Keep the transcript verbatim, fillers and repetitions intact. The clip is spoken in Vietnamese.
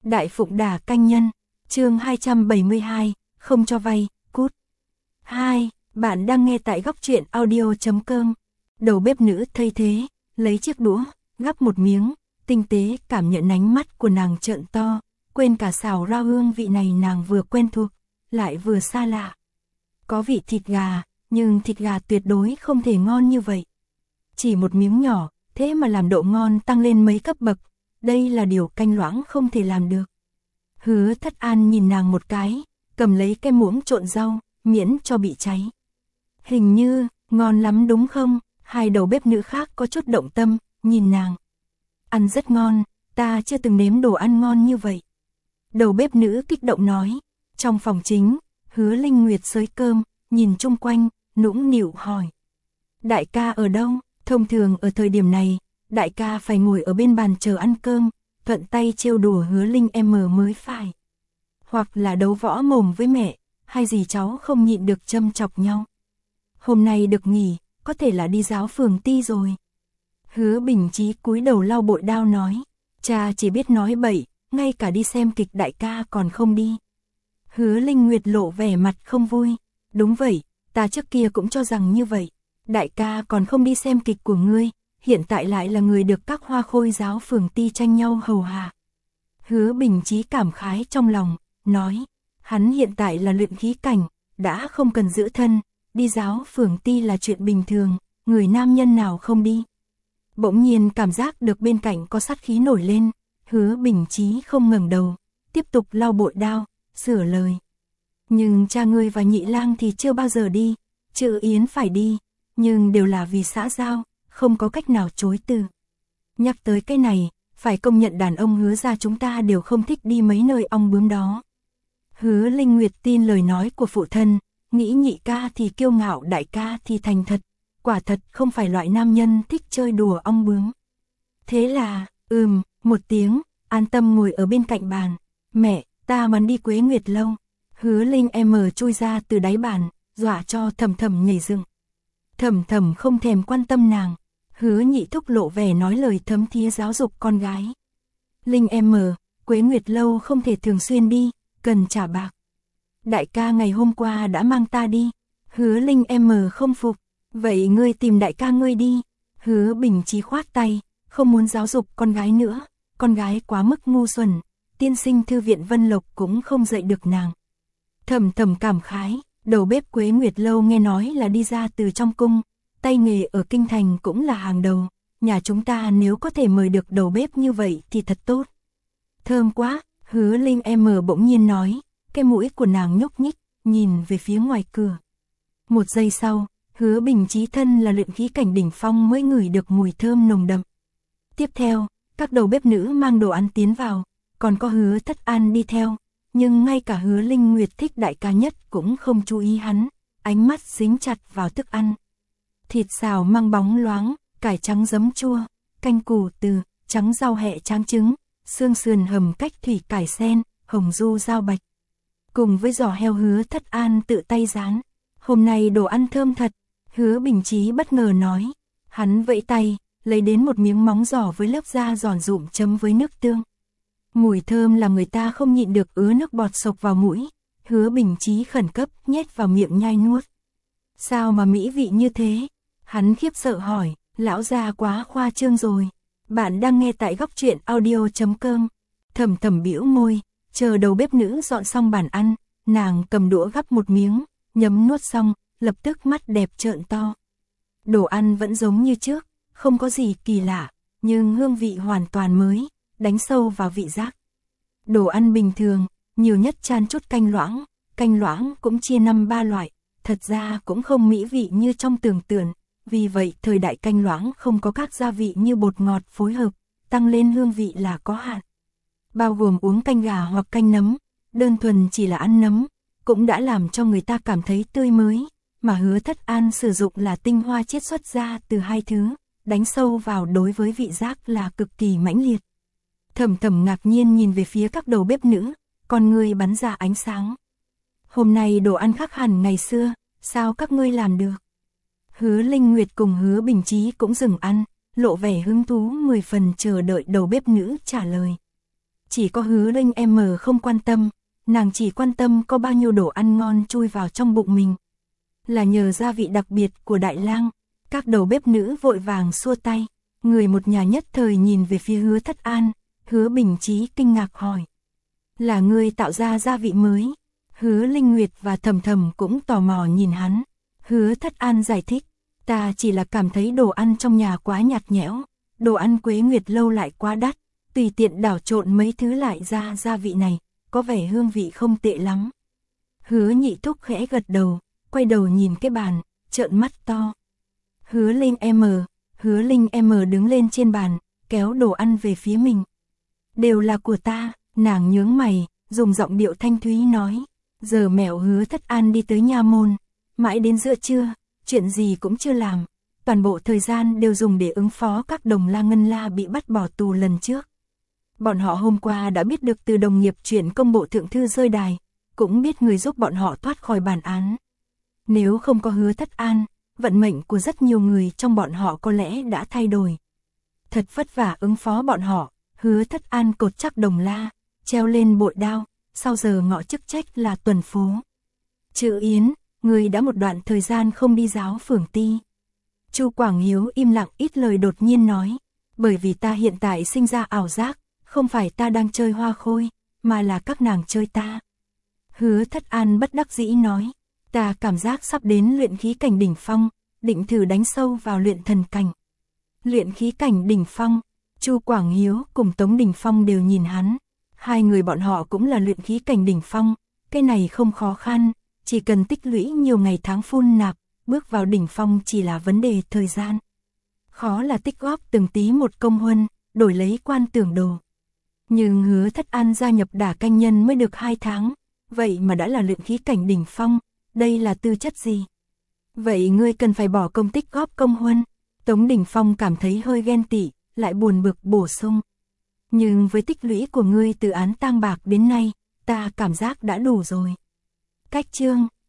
Đại Phụng Đà Canh Nhân, chương hai trăm bảy mươi hai, không cho vay, cút. hai. Bạn đang nghe tại góc truyện audio.com. Đầu bếp nữ thay thế, lấy chiếc đũa, gắp một miếng, tinh tế cảm nhận ánh mắt của nàng trợn to, quên cả xào rau hương vị này nàng vừa quen thuộc, lại vừa xa lạ. Có vị thịt gà, nhưng thịt gà tuyệt đối không thể ngon như vậy. Chỉ một miếng nhỏ, thế mà làm độ ngon tăng lên mấy cấp bậc, đây là điều Canh Loãng không thể làm được. Hứa Thất An nhìn nàng một cái, cầm lấy cái muỗng trộn rau, miễn cho bị cháy. Hình như, ngon lắm đúng không? Hai đầu bếp nữ khác có chút động tâm, nhìn nàng. Ăn rất ngon, ta chưa từng nếm đồ ăn ngon như vậy. Đầu bếp nữ kích động nói. Trong phòng chính, Hứa Linh Nguyệt xới cơm, nhìn chung quanh, nũng nịu hỏi. Đại ca ở đâu? Thông thường ở thời điểm này, đại ca phải ngồi ở bên bàn chờ ăn cơm, thuận tay trêu đùa Hứa Linh em mới phải. Hoặc là đấu võ mồm với mẹ, hay gì cháu không nhịn được châm chọc nhau. Hôm nay được nghỉ, có thể là đi giáo phường ti rồi. Hứa Bình Chí cúi đầu lau bội đao nói, cha chỉ biết nói bậy, ngay cả đi xem kịch đại ca còn không đi. Hứa Linh Nguyệt lộ vẻ mặt không vui, đúng vậy, ta trước kia cũng cho rằng như vậy, đại ca còn không đi xem kịch của ngươi, hiện tại lại là người được các hoa khôi giáo phường ti tranh nhau hầu hạ. Hứa Bình Chí cảm khái trong lòng, nói, hắn hiện tại là luyện khí cảnh, đã không cần giữ thân, đi giáo phường ti là chuyện bình thường, người nam nhân nào không đi. Bỗng nhiên cảm giác được bên cạnh có sát khí nổi lên, Hứa Bình Chí không ngẩng đầu, tiếp tục lau bội đao, sửa lời. Nhưng cha ngươi và nhị lang thì chưa bao giờ đi, Trự Yến phải đi, nhưng đều là vì xã giao, không có cách nào chối từ. Nhắc tới cái này, phải công nhận đàn ông Hứa gia chúng ta đều không thích đi mấy nơi ong bướm đó. Hứa Linh Nguyệt tin lời nói của phụ thân, nghĩ nhị ca thì kiêu ngạo, đại ca thì thành thật, quả thật không phải loại nam nhân thích chơi đùa ong bướm. Thế là, ừm, một tiếng, an tâm ngồi ở bên cạnh bàn. Mẹ, ta muốn đi Quế Nguyệt lâu. Hứa Linh em chui ra từ đáy bàn, dọa cho Thầm Thầm nhảy dựng. Thầm Thầm không thèm quan tâm nàng. Hứa Nhị Thúc lộ vẻ nói lời thấm thía giáo dục con gái. Linh em, Quế Nguyệt lâu không thể thường xuyên đi, cần trả bạc. Đại ca ngày hôm qua đã mang ta đi. Hứa Linh em không phục. Vậy ngươi tìm đại ca ngươi đi. Hứa Bình Chí khoát tay, không muốn giáo dục con gái nữa, con gái quá mức ngu xuẩn, tiên sinh thư viện Vân Lộc cũng không dạy được nàng. Thầm Thầm cảm khái, đầu bếp Quế Nguyệt lâu nghe nói là đi ra từ trong cung, tay nghề ở kinh thành cũng là hàng đầu, nhà chúng ta nếu có thể mời được đầu bếp như vậy thì thật tốt. Thơm quá, Hứa Linh em bỗng nhiên nói, cái mũi của nàng nhúc nhích, nhìn về phía ngoài cửa. Một giây sau, Hứa Bình Chí thân là luyện khí cảnh đỉnh phong mới ngửi được mùi thơm nồng đậm. Tiếp theo, các đầu bếp nữ mang đồ ăn tiến vào, còn có Hứa Thất An đi theo, nhưng ngay cả Hứa Linh Nguyệt thích đại ca nhất cũng không chú ý hắn, ánh mắt dính chặt vào thức ăn. Thịt xào măng bóng loáng, cải trắng giấm chua, canh củ từ, trắng rau hẹ tráng trứng, xương sườn hầm cách thủy cải sen, hồng du rau bạch. Cùng với giò heo Hứa Thất An tự tay rán. Hôm nay đồ ăn thơm thật, Hứa Bình Chí bất ngờ nói. Hắn vẫy tay, lấy đến một miếng móng giò với lớp da giòn rụm chấm với nước tương. Mùi thơm làm người ta không nhịn được ứa nước bọt sộc vào mũi. Hứa Bình Chí khẩn cấp nhét vào miệng nhai nuốt. Sao mà mỹ vị như thế? Hắn khiếp sợ hỏi, lão già quá khoa trương rồi. Bạn đang nghe tại góc truyện audio.com. Thầm Thầm bĩu môi, chờ đầu bếp nữ dọn xong bàn ăn, nàng cầm đũa gắp một miếng, nhấm nuốt xong, lập tức mắt đẹp trợn to. Đồ ăn vẫn giống như trước, không có gì kỳ lạ, nhưng hương vị hoàn toàn mới, đánh sâu vào vị giác. Đồ ăn bình thường, nhiều nhất chan chút canh loãng, canh loãng cũng chia năm ba loại, thật ra cũng không mỹ vị như trong tưởng tượng, vì vậy thời đại canh loãng không có các gia vị như bột ngọt phối hợp, tăng lên hương vị là có hạn. Bao gồm uống canh gà hoặc canh nấm, đơn thuần chỉ là ăn nấm, cũng đã làm cho người ta cảm thấy tươi mới, mà Hứa Thất An sử dụng là tinh hoa chiết xuất ra từ hai thứ, đánh sâu vào đối với vị giác là cực kỳ mãnh liệt. Thầm Thầm ngạc nhiên nhìn về phía các đầu bếp nữ, con ngươi bắn ra ánh sáng. Hôm nay đồ ăn khác hẳn ngày xưa, sao các ngươi làm được? Hứa Linh Nguyệt cùng Hứa Bình Chí cũng dừng ăn, lộ vẻ hứng thú mười phần chờ đợi đầu bếp nữ trả lời. Chỉ có Hứa Linh em không quan tâm, nàng chỉ quan tâm có bao nhiêu đồ ăn ngon chui vào trong bụng mình. Là nhờ gia vị đặc biệt của Đại Lang, các đầu bếp nữ vội vàng xua tay, người một nhà nhất thời nhìn về phía Hứa Thất An, Hứa Bình Chí kinh ngạc hỏi. Là ngươi tạo ra gia vị mới? Hứa Linh Nguyệt và Thầm Thầm cũng tò mò nhìn hắn. Hứa Thất An giải thích, ta chỉ là cảm thấy đồ ăn trong nhà quá nhạt nhẽo, đồ ăn Quế Nguyệt lâu lại quá đắt, tùy tiện đảo trộn mấy thứ lại ra gia vị này, có vẻ hương vị không tệ lắm. Hứa Nhị Thúc khẽ gật đầu, quay đầu nhìn cái bàn, trợn mắt to. Hứa Linh em, Hứa Linh em đứng lên trên bàn, kéo đồ ăn về phía mình. Đều là của ta, nàng nhướng mày, dùng giọng điệu thanh thúy nói. Giờ mẹo Hứa Thất An đi tới nha môn, mãi đến giữa trưa, chuyện gì cũng chưa làm, toàn bộ thời gian đều dùng để ứng phó các đồng la ngân la bị bắt bỏ tù lần trước. Bọn họ hôm qua đã biết được từ đồng nghiệp chuyện công bộ thượng thư rơi đài, cũng biết người giúp bọn họ thoát khỏi bản án. Nếu không có Hứa Thất An, vận mệnh của rất nhiều người trong bọn họ có lẽ đã thay đổi. Thật vất vả ứng phó bọn họ, Hứa Thất An cột chắc đồng la, treo lên bội đao, sau giờ ngọ chức trách là tuần phố. Chữ Yến, người đã một đoạn thời gian không đi giáo phường ti. Chu Quảng Hiếu im lặng ít lời đột nhiên nói, bởi vì ta hiện tại sinh ra ảo giác, không phải ta đang chơi hoa khôi, mà là các nàng chơi ta. Hứa Thất An bất đắc dĩ nói, ta cảm giác sắp đến luyện khí cảnh đỉnh phong, định thử đánh sâu vào luyện thần cảnh. Luyện khí cảnh đỉnh phong, Chu Quảng Hiếu cùng Tống Đình Phong đều nhìn hắn. Hai người bọn họ cũng là luyện khí cảnh đỉnh phong, cái này không khó khăn, chỉ cần tích lũy nhiều ngày tháng phun nạp, bước vào đỉnh phong chỉ là vấn đề thời gian. Khó là tích góp từng tí một công huân, đổi lấy quan tưởng đồ. Nhưng Hứa Thất An gia nhập Đả Canh Nhân mới được hai tháng, vậy mà đã là luyện khí cảnh đỉnh phong, đây là tư chất gì? Vậy ngươi cần phải bỏ công tích góp công huân. Tống Đình Phong cảm thấy hơi ghen tị, lại buồn bực bổ sung. Nhưng với tích lũy của ngươi từ án tang bạc đến nay, ta cảm giác đã đủ rồi. Cách chương